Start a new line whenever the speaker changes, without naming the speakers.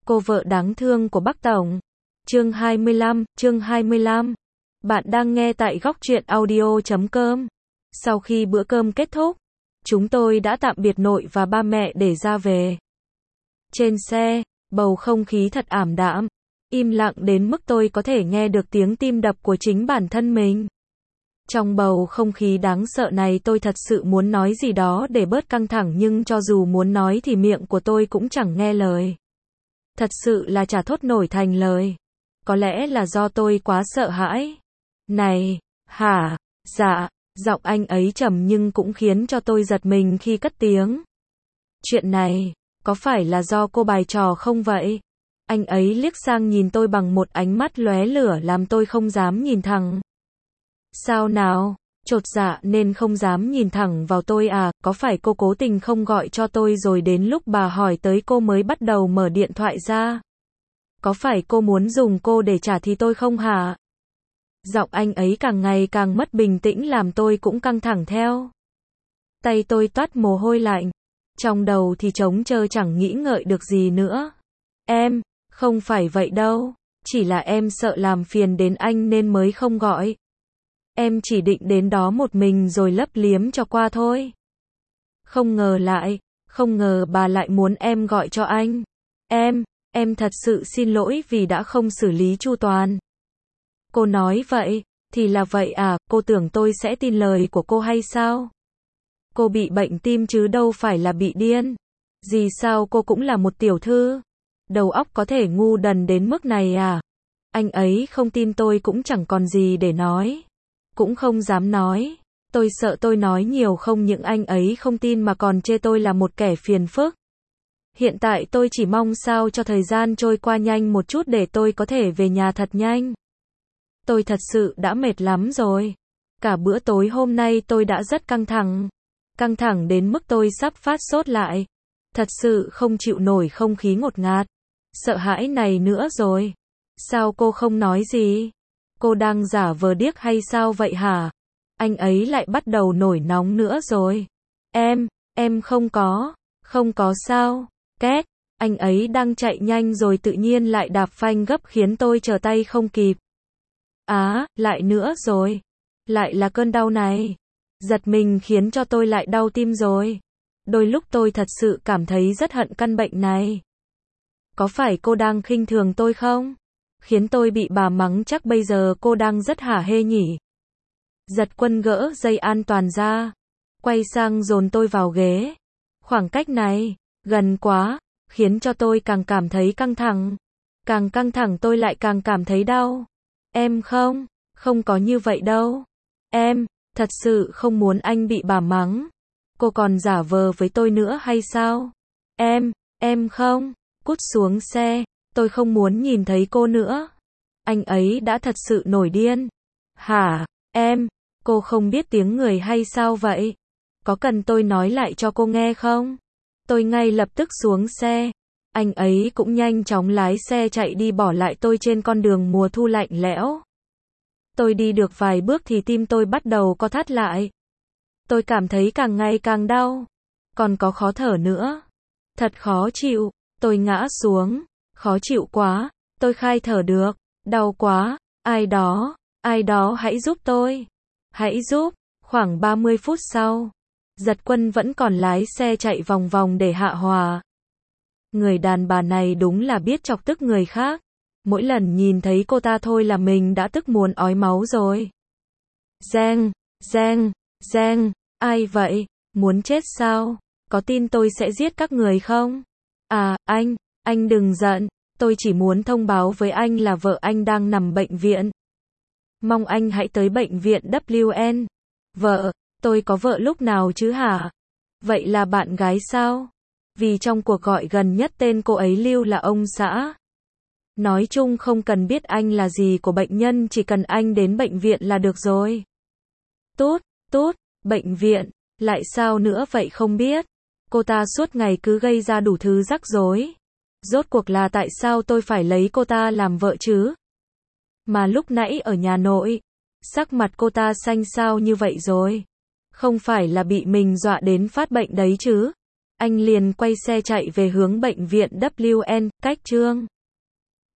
Cô vợ đáng thương của Bắc Tổng. Chương 25. Bạn đang nghe tại góc truyện audio.com. Sau khi bữa cơm kết thúc, chúng tôi đã tạm biệt nội và ba mẹ để ra về. Trên xe, bầu không khí thật ảm đạm, im lặng đến mức tôi có thể nghe được tiếng tim đập của chính bản thân mình. Trong bầu không khí đáng sợ này tôi thật sự muốn nói gì đó để bớt căng thẳng, nhưng cho dù muốn nói thì miệng của tôi cũng chẳng nghe lời. Thật sự là chả thốt nổi thành lời. Có lẽ là do tôi quá sợ hãi. Này, hả, dạ, giọng anh ấy trầm nhưng cũng khiến cho tôi giật mình khi cất tiếng. Chuyện này, có phải là do cô bày trò không vậy? Anh ấy liếc sang nhìn tôi bằng một ánh mắt lóe lửa làm tôi không dám nhìn thẳng. Sao nào? Chột dạ nên không dám nhìn thẳng vào tôi à? Có phải cô cố tình không gọi cho tôi rồi đến lúc bà hỏi tới cô mới bắt đầu mở điện thoại ra? Có phải cô muốn dùng cô để trả thì tôi không hả? Giọng anh ấy càng ngày càng mất bình tĩnh làm tôi cũng căng thẳng theo. Tay tôi toát mồ hôi lạnh. Trong đầu thì trống trơ chẳng nghĩ ngợi được gì nữa. Em, không phải vậy đâu. Chỉ là em sợ làm phiền đến anh nên mới không gọi. Em chỉ định đến đó một mình rồi lấp liếm cho qua thôi. Không ngờ bà lại muốn em gọi cho anh. Em thật sự xin lỗi vì đã không xử lý chu toàn. Cô nói vậy, thì là vậy à, cô tưởng tôi sẽ tin lời của cô hay sao? Cô bị bệnh tim chứ đâu phải là bị điên. Gì sao cô cũng là một tiểu thư? Đầu óc có thể ngu đần đến mức này à? Anh ấy không tin tôi cũng chẳng còn gì để nói. Cũng không dám nói. Tôi sợ tôi nói nhiều không những anh ấy không tin mà còn chê tôi là một kẻ phiền phức. Hiện tại tôi chỉ mong sao cho thời gian trôi qua nhanh một chút để tôi có thể về nhà thật nhanh. Tôi thật sự đã mệt lắm rồi. Cả bữa tối hôm nay tôi đã rất căng thẳng. Căng thẳng đến mức tôi sắp phát sốt lại. Thật sự không chịu nổi không khí ngột ngạt. Sợ hãi này nữa rồi. Sao cô không nói gì? Cô đang giả vờ điếc hay sao vậy hả? Anh ấy lại bắt đầu nổi nóng nữa rồi. Em không có sao? Két, anh ấy đang chạy nhanh rồi tự nhiên lại đạp phanh gấp khiến tôi trở tay không kịp. Lại nữa rồi. Lại là cơn đau này. Giật mình khiến cho tôi lại đau tim rồi. Đôi lúc tôi thật sự cảm thấy rất hận căn bệnh này. Có phải cô đang khinh thường tôi không? Khiến tôi bị bà mắng chắc bây giờ cô đang rất hả hê nhỉ. Giật Quân gỡ dây an toàn ra. Quay sang dồn tôi vào ghế. Khoảng cách này, gần quá, khiến cho tôi càng cảm thấy căng thẳng. Càng căng thẳng tôi lại càng cảm thấy đau. Em không có như vậy đâu. Em, thật sự không muốn anh bị bà mắng. Cô còn giả vờ với tôi nữa hay sao? Em không, cút xuống xe. Tôi không muốn nhìn thấy cô nữa. Anh ấy đã thật sự nổi điên. Hả, cô không biết tiếng người hay sao vậy? Có cần tôi nói lại cho cô nghe không? Tôi ngay lập tức xuống xe. Anh ấy cũng nhanh chóng lái xe chạy đi bỏ lại tôi trên con đường mùa thu lạnh lẽo. Tôi đi được vài bước thì tim tôi bắt đầu co thắt lại. Tôi cảm thấy càng ngày càng đau. Còn có khó thở nữa. Thật khó chịu. Tôi ngã xuống. Khó chịu quá. Tôi khai thở được. Đau quá. Ai đó hãy giúp tôi. Hãy giúp. Khoảng 30 phút sau. Giật Quân vẫn còn lái xe chạy vòng vòng để hạ hòa. Người đàn bà này đúng là biết chọc tức người khác. Mỗi lần nhìn thấy cô ta thôi là mình đã tức muốn ói máu rồi. Giang, ai vậy? Muốn chết sao? Có tin tôi sẽ giết các người không? Anh đừng giận. Tôi chỉ muốn thông báo với anh là vợ anh đang nằm bệnh viện. Mong anh hãy tới bệnh viện WN. Vợ, tôi có vợ lúc nào chứ hả? Vậy là bạn gái sao? Vì trong cuộc gọi gần nhất tên cô ấy lưu là ông xã. Nói chung không cần biết anh là gì của bệnh nhân, chỉ cần anh đến bệnh viện là được rồi. Tốt, bệnh viện, lại sao nữa vậy không biết. Cô ta suốt ngày cứ gây ra đủ thứ rắc rối. Rốt cuộc là tại sao tôi phải lấy cô ta làm vợ chứ? Mà lúc nãy ở nhà nội, sắc mặt cô ta xanh xao như vậy rồi. Không phải là bị mình dọa đến phát bệnh đấy chứ? Anh liền quay xe chạy về hướng bệnh viện WN, cách Trương